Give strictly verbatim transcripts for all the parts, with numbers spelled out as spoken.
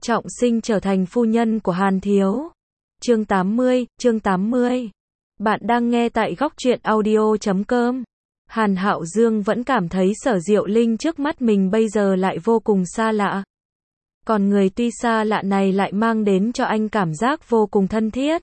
trọng sinh trở thành phu nhân của Hàn Thiếu. Chương tám mươi, chương tám mươi. Bạn đang nghe tại góc truyện audio chấm com. Hàn Hạo Dương vẫn cảm thấy Sở Diệu Linh trước mắt mình bây giờ lại vô cùng xa lạ. Còn người tuy xa lạ này lại mang đến cho anh cảm giác vô cùng thân thiết.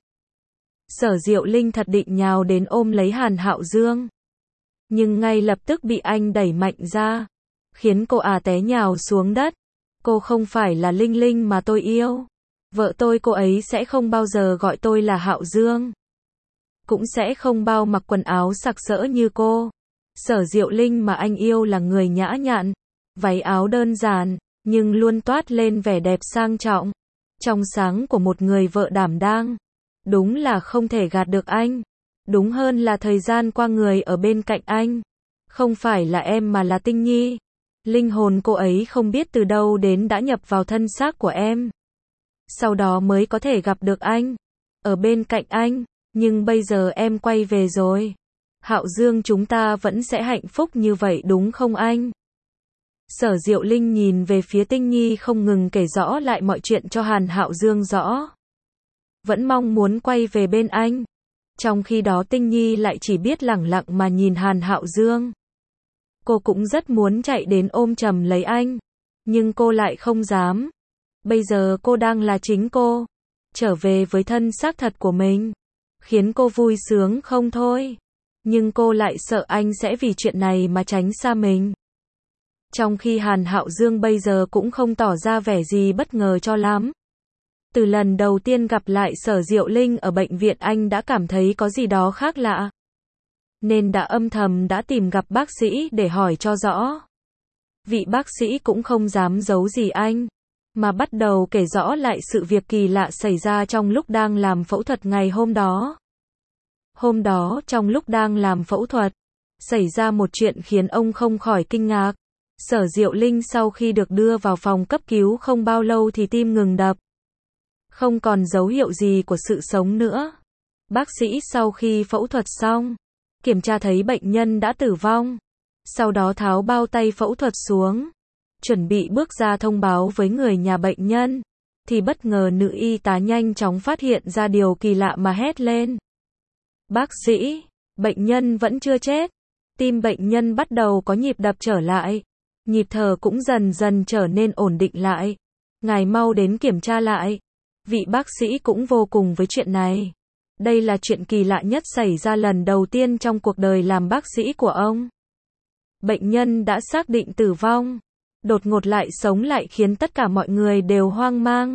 Sở Diệu Linh thật định nhào đến ôm lấy Hàn Hạo Dương. Nhưng ngay lập tức bị anh đẩy mạnh ra, khiến cô à té nhào xuống đất. Cô không phải là Linh Linh mà tôi yêu. Vợ tôi cô ấy sẽ không bao giờ gọi tôi là Hạo Dương. Cũng sẽ không bao mặc quần áo sặc sỡ như cô. Sở Diệu Linh mà anh yêu là người nhã nhặn, váy áo đơn giản, nhưng luôn toát lên vẻ đẹp sang trọng, trong sáng của một người vợ đảm đang. Đúng là không thể gạt được anh. Đúng hơn là thời gian qua người ở bên cạnh anh không phải là em mà là Tinh Nhi. Linh hồn cô ấy không biết từ đâu đến đã nhập vào thân xác của em. Sau đó mới có thể gặp được anh, ở bên cạnh anh. Nhưng bây giờ em quay về rồi, Hạo Dương, chúng ta vẫn sẽ hạnh phúc như vậy đúng không anh? Sở Diệu Linh nhìn về phía Tinh Nhi không ngừng kể rõ lại mọi chuyện cho Hàn Hạo Dương rõ. Vẫn mong muốn quay về bên anh. Trong khi đó Tinh Nhi lại chỉ biết lẳng lặng mà nhìn Hàn Hạo Dương. Cô cũng rất muốn chạy đến ôm chầm lấy anh, nhưng cô lại không dám. Bây giờ cô đang là chính cô, trở về với thân xác thật của mình, khiến cô vui sướng không thôi. Nhưng cô lại sợ anh sẽ vì chuyện này mà tránh xa mình. Trong khi Hàn Hạo Dương bây giờ cũng không tỏ ra vẻ gì bất ngờ cho lắm. Từ lần đầu tiên gặp lại Sở Diệu Linh ở bệnh viện anh đã cảm thấy có gì đó khác lạ. Nên đã âm thầm đã tìm gặp bác sĩ để hỏi cho rõ. Vị bác sĩ cũng không dám giấu gì anh, mà bắt đầu kể rõ lại sự việc kỳ lạ xảy ra trong lúc đang làm phẫu thuật ngày hôm đó. Hôm đó trong lúc đang làm phẫu thuật, xảy ra một chuyện khiến ông không khỏi kinh ngạc. Sở Diệu Linh sau khi được đưa vào phòng cấp cứu không bao lâu thì tim ngừng đập. Không còn dấu hiệu gì của sự sống nữa. Bác sĩ sau khi phẫu thuật xong, kiểm tra thấy bệnh nhân đã tử vong. Sau đó tháo bao tay phẫu thuật xuống, chuẩn bị bước ra thông báo với người nhà bệnh nhân, thì bất ngờ nữ y tá nhanh chóng phát hiện ra điều kỳ lạ mà hét lên. Bác sĩ, bệnh nhân vẫn chưa chết. Tim bệnh nhân bắt đầu có nhịp đập trở lại. Nhịp thở cũng dần dần trở nên ổn định lại. Ngài mau đến kiểm tra lại. Vị bác sĩ cũng vô cùng với chuyện này. Đây là chuyện kỳ lạ nhất xảy ra lần đầu tiên trong cuộc đời làm bác sĩ của ông. Bệnh nhân đã xác định tử vong, đột ngột lại sống lại khiến tất cả mọi người đều hoang mang.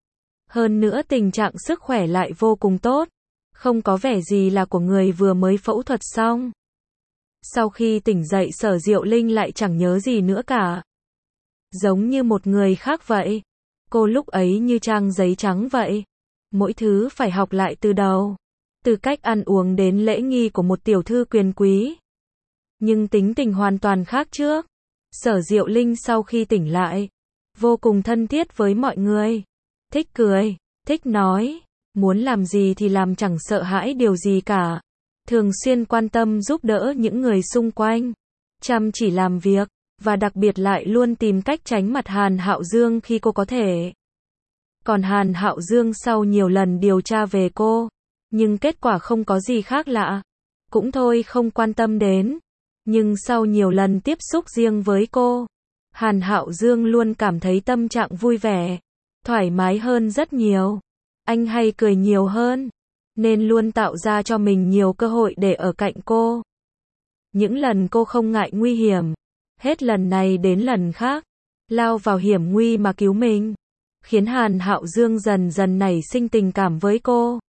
Hơn nữa tình trạng sức khỏe lại vô cùng tốt, không có vẻ gì là của người vừa mới phẫu thuật xong. Sau khi tỉnh dậy Sở Diệu Linh lại chẳng nhớ gì nữa cả. Giống như một người khác vậy. Cô lúc ấy như trang giấy trắng vậy. Mỗi thứ phải học lại từ đầu. Từ cách ăn uống đến lễ nghi của một tiểu thư quyền quý. Nhưng tính tình hoàn toàn khác trước. Sở Diệu Linh sau khi tỉnh lại, vô cùng thân thiết với mọi người. Thích cười, thích nói, muốn làm gì thì làm, chẳng sợ hãi điều gì cả. Thường xuyên quan tâm giúp đỡ những người xung quanh. Chăm chỉ làm việc, và đặc biệt lại luôn tìm cách tránh mặt Hàn Hạo Dương khi cô có thể. Còn Hàn Hạo Dương sau nhiều lần điều tra về cô, nhưng kết quả không có gì khác lạ. Cũng thôi không quan tâm đến. Nhưng sau nhiều lần tiếp xúc riêng với cô, Hàn Hạo Dương luôn cảm thấy tâm trạng vui vẻ, thoải mái hơn rất nhiều. Anh hay cười nhiều hơn, nên luôn tạo ra cho mình nhiều cơ hội để ở cạnh cô. Những lần cô không ngại nguy hiểm, hết lần này đến lần khác, lao vào hiểm nguy mà cứu mình, khiến Hàn Hạo Dương dần dần nảy sinh tình cảm với cô.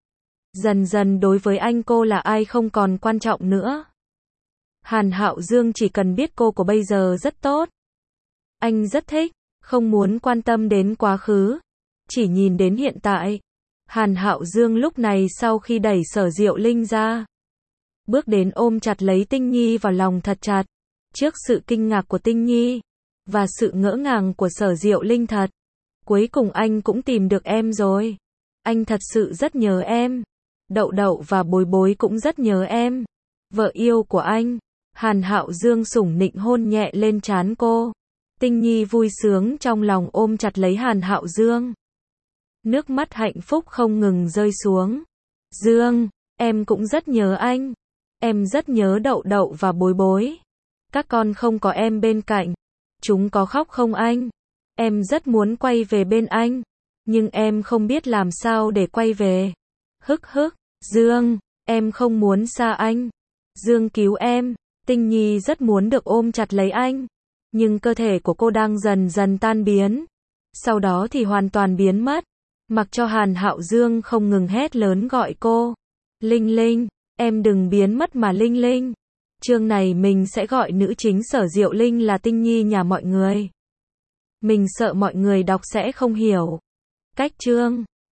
Dần dần đối với anh cô là ai không còn quan trọng nữa. Hàn Hạo Dương chỉ cần biết cô của bây giờ rất tốt. Anh rất thích, không muốn quan tâm đến quá khứ, chỉ nhìn đến hiện tại. Hàn Hạo Dương lúc này sau khi đẩy Sở Diệu Linh ra, bước đến ôm chặt lấy Tinh Nhi vào lòng thật chặt. Trước sự kinh ngạc của Tinh Nhi, và sự ngỡ ngàng của Sở Diệu Linh thật. Cuối cùng anh cũng tìm được em rồi. Anh thật sự rất nhớ em. Đậu Đậu và Bối Bối cũng rất nhớ em. Vợ yêu của anh. Hàn Hạo Dương sủng nịnh hôn nhẹ lên trán cô. Tinh Nhi vui sướng trong lòng ôm chặt lấy Hàn Hạo Dương. Nước mắt hạnh phúc không ngừng rơi xuống. Dương, em cũng rất nhớ anh. Em rất nhớ Đậu Đậu và Bối Bối. Các con không có em bên cạnh. Chúng có khóc không anh? Em rất muốn quay về bên anh. Nhưng em không biết làm sao để quay về. Hức hức, Dương, em không muốn xa anh. Dương cứu em. Tinh Nhi rất muốn được ôm chặt lấy anh. Nhưng cơ thể của cô đang dần dần tan biến. Sau đó thì hoàn toàn biến mất. Mặc cho Hàn Hạo Dương không ngừng hét lớn gọi cô. Linh Linh, em đừng biến mất mà Linh Linh. Chương này mình sẽ gọi nữ chính Sở Diệu Linh là Tinh Nhi nhà mọi người. Mình sợ mọi người đọc sẽ không hiểu. Cách chương